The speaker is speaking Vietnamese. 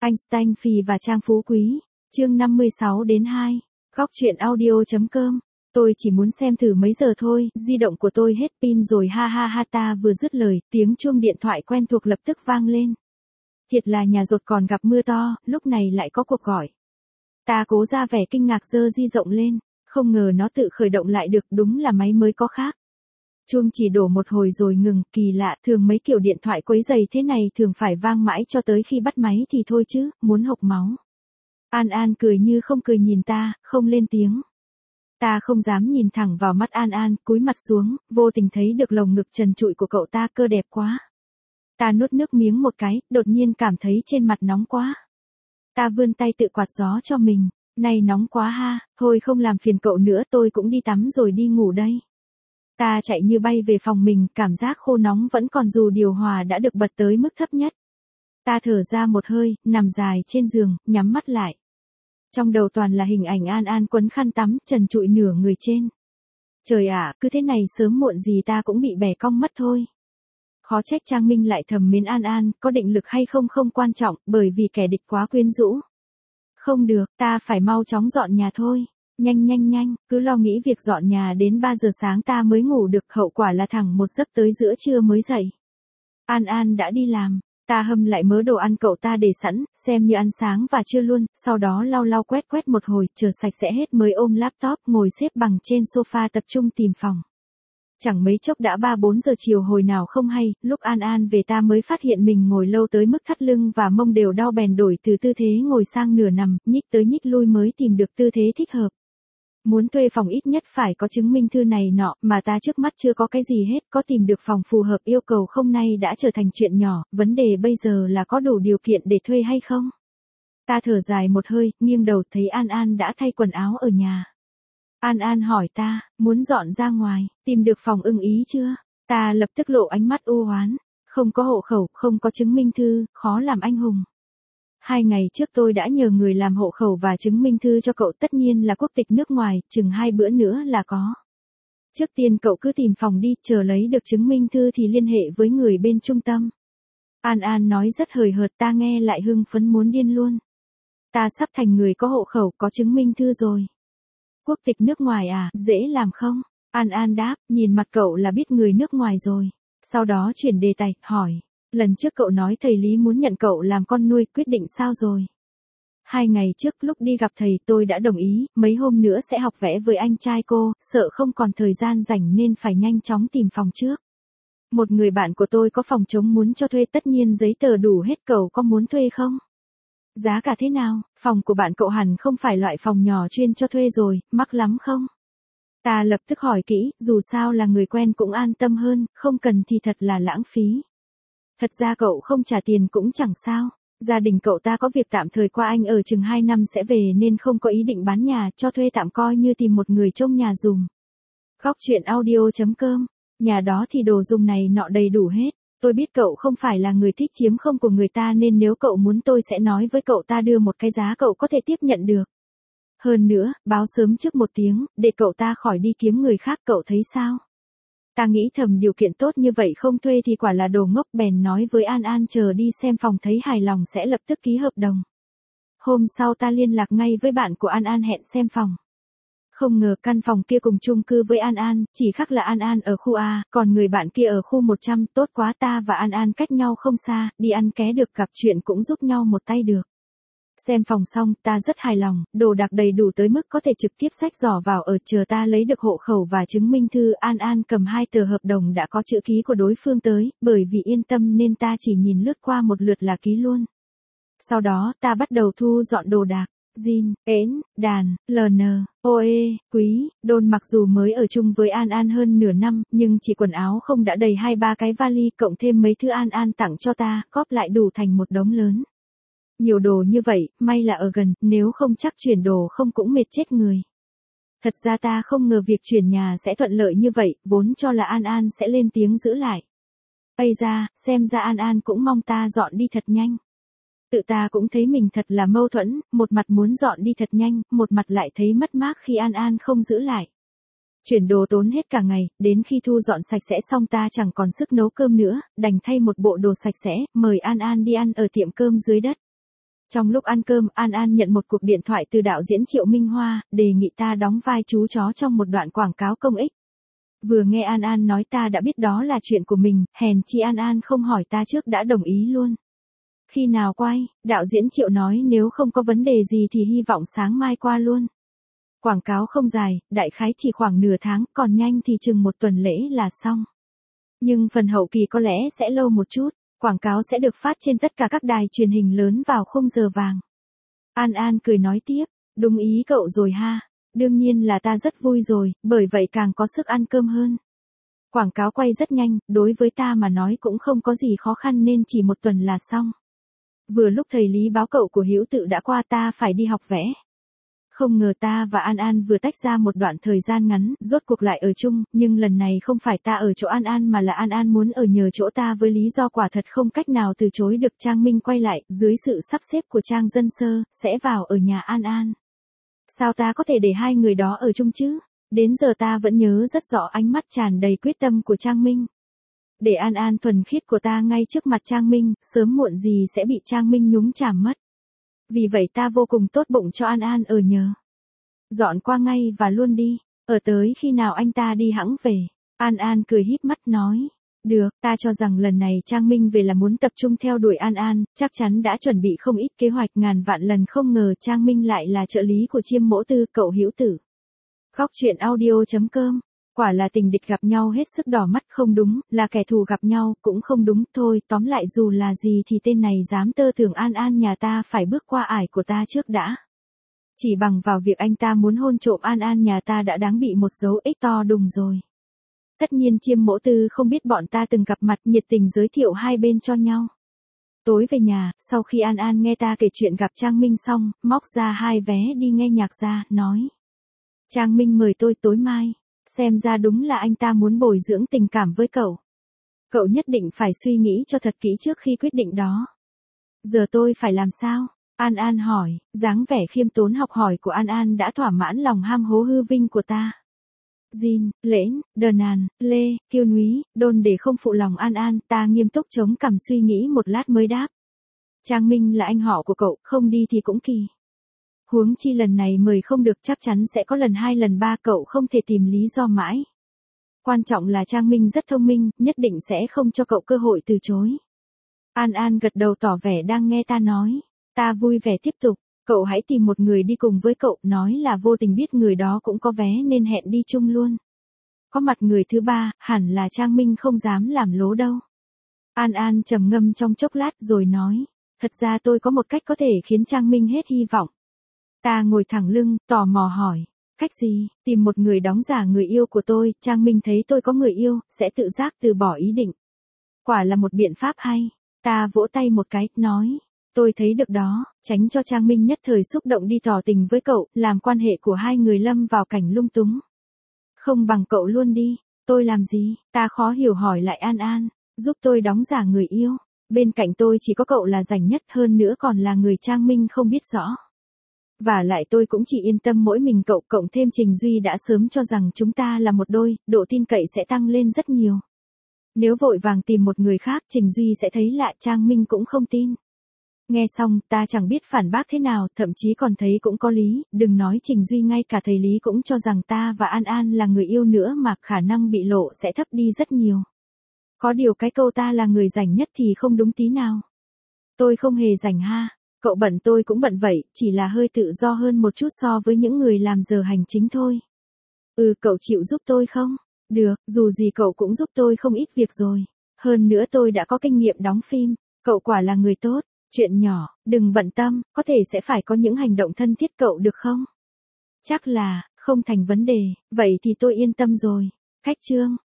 Einstein Phì và Trang Phú Quý, chương 56-2, góc truyện audio.com. Tôi chỉ muốn xem thử mấy giờ thôi, di động của tôi hết pin rồi ha ha ha. Ta vừa dứt lời, tiếng chuông điện thoại quen thuộc lập tức vang lên. Thiệt là nhà dột còn gặp mưa to, lúc này lại có cuộc gọi. Ta cố ra vẻ kinh ngạc giơ di động lên, không ngờ nó tự khởi động lại được, đúng là máy mới có khác. Chuông chỉ đổ một hồi rồi ngừng, kỳ lạ, thường mấy kiểu điện thoại quấy rầy thế này thường phải vang mãi cho tới khi bắt máy thì thôi chứ, muốn hộc máu. An An cười như không cười nhìn ta, không lên tiếng. Ta không dám nhìn thẳng vào mắt An An, cúi mặt xuống, vô tình thấy được lồng ngực trần trụi của cậu ta cơ đẹp quá. Ta nuốt nước miếng một cái, đột nhiên cảm thấy trên mặt nóng quá. Ta vươn tay tự quạt gió cho mình, này nóng quá ha, thôi không làm phiền cậu nữa, tôi cũng đi tắm rồi đi ngủ đây. Ta chạy như bay về phòng mình, cảm giác khô nóng vẫn còn dù điều hòa đã được bật tới mức thấp nhất. Ta thở ra một hơi, nằm dài trên giường, nhắm mắt lại. Trong đầu toàn là hình ảnh An An quấn khăn tắm, trần trụi nửa người trên. Trời ạ, cứ thế này sớm muộn gì ta cũng bị bẻ cong mất thôi. Khó trách Trang Minh lại thầm mến An An, có định lực hay không không quan trọng, bởi vì kẻ địch quá quyến rũ. Không được, ta phải mau chóng dọn nhà thôi. Nhanh, cứ lo nghĩ việc dọn nhà đến 3 giờ sáng ta mới ngủ được, hậu quả là thẳng một giấc tới giữa trưa mới dậy. An An đã đi làm, ta hâm lại mớ đồ ăn cậu ta để sẵn, xem như ăn sáng và trưa luôn, sau đó lau quét một hồi, chờ sạch sẽ hết mới ôm laptop ngồi xếp bằng trên sofa tập trung tìm phòng. Chẳng mấy chốc đã 3-4 giờ chiều hồi nào không hay, lúc An An về ta mới phát hiện mình ngồi lâu tới mức thắt lưng và mông đều đau, bèn đổi từ tư thế ngồi sang nửa nằm, nhích tới nhích lui mới tìm được tư thế thích hợp. Muốn thuê phòng ít nhất phải có chứng minh thư này nọ, mà ta trước mắt chưa có cái gì hết, có tìm được phòng phù hợp yêu cầu không nay đã trở thành chuyện nhỏ, vấn đề bây giờ là có đủ điều kiện để thuê hay không. Ta thở dài một hơi, nghiêng đầu thấy An An đã thay quần áo ở nhà. An An hỏi ta, muốn dọn ra ngoài, tìm được phòng ưng ý chưa? Ta lập tức lộ ánh mắt u oán, không có hộ khẩu, không có chứng minh thư, khó làm anh hùng. 2 ngày trước tôi đã nhờ người làm hộ khẩu và chứng minh thư cho cậu, tất nhiên là quốc tịch nước ngoài, chừng 2 bữa nữa là có. Trước tiên cậu cứ tìm phòng đi, chờ lấy được chứng minh thư thì liên hệ với người bên trung tâm. An An nói rất hời hợt, ta nghe lại hưng phấn muốn điên luôn. Ta sắp thành người có hộ khẩu, có chứng minh thư rồi. Quốc tịch nước ngoài à, dễ làm không? An An đáp, nhìn mặt cậu là biết người nước ngoài rồi. Sau đó chuyển đề tài, hỏi. Lần trước cậu nói thầy Lý muốn nhận cậu làm con nuôi, quyết định sao rồi? 2 ngày trước lúc đi gặp thầy tôi đã đồng ý, mấy hôm nữa sẽ học vẽ với anh trai cô, sợ không còn thời gian rảnh nên phải nhanh chóng tìm phòng trước. Một người bạn của tôi có phòng trống muốn cho thuê, tất nhiên giấy tờ đủ hết, cậu có muốn thuê không? Giá cả thế nào? Phòng của bạn cậu hẳn không phải loại phòng nhỏ chuyên cho thuê rồi, mắc lắm không? Ta lập tức hỏi kỹ, dù sao là người quen cũng an tâm hơn, không cần thì thật là lãng phí. Thật ra cậu không trả tiền cũng chẳng sao. Gia đình cậu ta có việc tạm thời qua Anh ở chừng 2 năm sẽ về nên không có ý định bán nhà, cho thuê tạm coi như tìm một người trông nhà dùm. Góc truyện audio.com. Nhà đó thì đồ dùng này nọ đầy đủ hết. Tôi biết cậu không phải là người thích chiếm không của người ta nên nếu cậu muốn tôi sẽ nói với cậu ta đưa một cái giá cậu có thể tiếp nhận được. Hơn nữa, báo sớm trước 1 tiếng, để cậu ta khỏi đi kiếm người khác, cậu thấy sao? Ta nghĩ thầm điều kiện tốt như vậy không thuê thì quả là đồ ngốc, bèn nói với An An chờ đi xem phòng thấy hài lòng sẽ lập tức ký hợp đồng. Hôm sau ta liên lạc ngay với bạn của An An hẹn xem phòng. Không ngờ căn phòng kia cùng chung cư với An An, chỉ khác là An An ở khu A, còn người bạn kia ở khu 100, tốt quá, ta và An An cách nhau không xa, đi ăn ké được, gặp chuyện cũng giúp nhau một tay được. Xem phòng xong, ta rất hài lòng, đồ đạc đầy đủ tới mức có thể trực tiếp xách giỏ vào ở, chờ ta lấy được hộ khẩu và chứng minh thư. An An cầm 2 tờ hợp đồng đã có chữ ký của đối phương tới, bởi vì yên tâm nên ta chỉ nhìn lướt qua một lượt là ký luôn. Sau đó, ta bắt đầu thu dọn đồ đạc. Jin, Ến, Đàn, LN, OE, Quý, Đôn mặc dù mới ở chung với An An hơn nửa năm, nhưng chỉ quần áo không đã đầy 2-3 cái vali, cộng thêm mấy thứ An An tặng cho ta, góp lại đủ thành một đống lớn. Nhiều đồ như vậy, may là ở gần, nếu không chắc chuyển đồ không cũng mệt chết người. Thật ra ta không ngờ việc chuyển nhà sẽ thuận lợi như vậy, vốn cho là An An sẽ lên tiếng giữ lại. Ây da, xem ra An An cũng mong ta dọn đi thật nhanh. Tự ta cũng thấy mình thật là mâu thuẫn, một mặt muốn dọn đi thật nhanh, một mặt lại thấy mất mát khi An An không giữ lại. Chuyển đồ tốn hết cả ngày, đến khi thu dọn sạch sẽ xong ta chẳng còn sức nấu cơm nữa, đành thay một bộ đồ sạch sẽ, mời An An đi ăn ở tiệm cơm dưới đất. Trong lúc ăn cơm, An An nhận một cuộc điện thoại từ đạo diễn Triệu Minh Hoa, đề nghị ta đóng vai chú chó trong một đoạn quảng cáo công ích. Vừa nghe An An nói ta đã biết đó là chuyện của mình, hèn chi An An không hỏi ta trước đã đồng ý luôn. Khi nào quay, đạo diễn Triệu nói nếu không có vấn đề gì thì hy vọng sáng mai qua luôn. Quảng cáo không dài, đại khái chỉ khoảng nửa tháng, còn nhanh thì chừng một tuần lễ là xong. Nhưng phần hậu kỳ có lẽ sẽ lâu một chút, quảng cáo sẽ được phát trên tất cả các đài truyền hình lớn vào khung giờ vàng. An An cười nói tiếp, đúng ý cậu rồi ha, đương nhiên là ta rất vui rồi, bởi vậy càng có sức ăn cơm hơn. Quảng cáo quay rất nhanh, đối với ta mà nói cũng không có gì khó khăn nên chỉ một tuần là xong. Vừa lúc thầy Lý báo cậu của Hữu Tự đã qua ta phải đi học vẽ. Không ngờ ta và An An vừa tách ra một đoạn thời gian ngắn, rốt cuộc lại ở chung, nhưng lần này không phải ta ở chỗ An An mà là An An muốn ở nhờ chỗ ta với lý do quả thật không cách nào từ chối được. Trang Minh quay lại, dưới sự sắp xếp của Trang Dân Sơ, sẽ vào ở nhà An An. Sao ta có thể để hai người đó ở chung chứ? Đến giờ ta vẫn nhớ rất rõ ánh mắt tràn đầy quyết tâm của Trang Minh. Để An An thuần khiết của ta ngay trước mặt Trang Minh, sớm muộn gì sẽ bị Trang Minh nhúng chàm mất. Vì vậy ta vô cùng tốt bụng cho An An ở nhờ. Dọn qua ngay và luôn đi, ở tới khi nào anh ta đi hẵng về. An An cười híp mắt nói. Được, ta cho rằng lần này Trang Minh về là muốn tập trung theo đuổi An An, chắc chắn đã chuẩn bị không ít kế hoạch, ngàn vạn lần không ngờ Trang Minh lại là trợ lý của Chiêm Mỗ Tư, cậu Hữu Tử. Khóc chuyện audio.com. Quả là tình địch gặp nhau hết sức đỏ mắt, không đúng, là kẻ thù gặp nhau cũng không đúng, thôi tóm lại dù là gì thì tên này dám tơ tưởng An An nhà ta phải bước qua ải của ta trước đã. Chỉ bằng vào việc anh ta muốn hôn trộm An An nhà ta đã đáng bị một dấu X to đùng rồi. Tất nhiên Chiêm Mỗ Tư không biết bọn ta từng gặp mặt, nhiệt tình giới thiệu hai bên cho nhau. Tối về nhà, sau khi An An nghe ta kể chuyện gặp Trang Minh xong, móc ra 2 vé đi nghe nhạc ra, nói. Trang Minh mời tôi tối mai. Xem ra đúng là anh ta muốn bồi dưỡng tình cảm với cậu. Cậu nhất định phải suy nghĩ cho thật kỹ trước khi quyết định đó. Giờ tôi phải làm sao? An An hỏi, dáng vẻ khiêm tốn học hỏi của An An đã thỏa mãn lòng ham hố hư vinh của ta. Jin, Lễn, Đờ Nàn, Lê, Kiêu Núy, Đôn để không phụ lòng An An, ta nghiêm túc chống cằm suy nghĩ một lát mới đáp. Trang Minh là anh họ của cậu, không đi thì cũng kỳ. Huống chi lần này mời không được chắc chắn sẽ có lần 2 lần 3, cậu không thể tìm lý do mãi. Quan trọng là Trang Minh rất thông minh, nhất định sẽ không cho cậu cơ hội từ chối. An An gật đầu tỏ vẻ đang nghe ta nói. Ta vui vẻ tiếp tục, cậu hãy tìm một người đi cùng với cậu, nói là vô tình biết người đó cũng có vé nên hẹn đi chung luôn. Có mặt người thứ 3, hẳn là Trang Minh không dám làm lố đâu. An An trầm ngâm trong chốc lát rồi nói, thật ra tôi có một cách có thể khiến Trang Minh hết hy vọng. Ta ngồi thẳng lưng, tò mò hỏi, cách gì? Tìm một người đóng giả người yêu của tôi, Trang Minh thấy tôi có người yêu, sẽ tự giác từ bỏ ý định. Quả là một biện pháp hay. Ta vỗ tay một cái, nói, tôi thấy được đó, tránh cho Trang Minh nhất thời xúc động đi tỏ tình với cậu, làm quan hệ của hai người lâm vào cảnh lung túng. Không bằng cậu luôn đi. Tôi làm gì? Ta khó hiểu hỏi lại An An, giúp tôi đóng giả người yêu. Bên cạnh tôi chỉ có cậu là rảnh nhất, hơn nữa còn là người Trang Minh không biết rõ. Và lại tôi cũng chỉ yên tâm mỗi mình cậu, cộng thêm Trình Duy đã sớm cho rằng chúng ta là một đôi, độ tin cậy sẽ tăng lên rất nhiều. Nếu vội vàng tìm một người khác, Trình Duy sẽ thấy lạ, Trang Minh cũng không tin. Nghe xong, ta chẳng biết phản bác thế nào, thậm chí còn thấy cũng có lý, đừng nói Trình Duy, ngay cả thầy Lý cũng cho rằng ta và An An là người yêu nữa mà khả năng bị lộ sẽ thấp đi rất nhiều. Có điều cái câu ta là người rảnh nhất thì không đúng tí nào. Tôi không hề rảnh ha. Cậu bận tôi cũng bận vậy, chỉ là hơi tự do hơn một chút so với những người làm giờ hành chính thôi. Cậu chịu giúp tôi không? Được, dù gì cậu cũng giúp tôi không ít việc rồi. Hơn nữa tôi đã có kinh nghiệm đóng phim, cậu quả là người tốt. Chuyện nhỏ, đừng bận tâm, có thể sẽ phải có những hành động thân thiết cậu được không? Chắc là, không thành vấn đề, vậy thì tôi yên tâm rồi. Khách chương.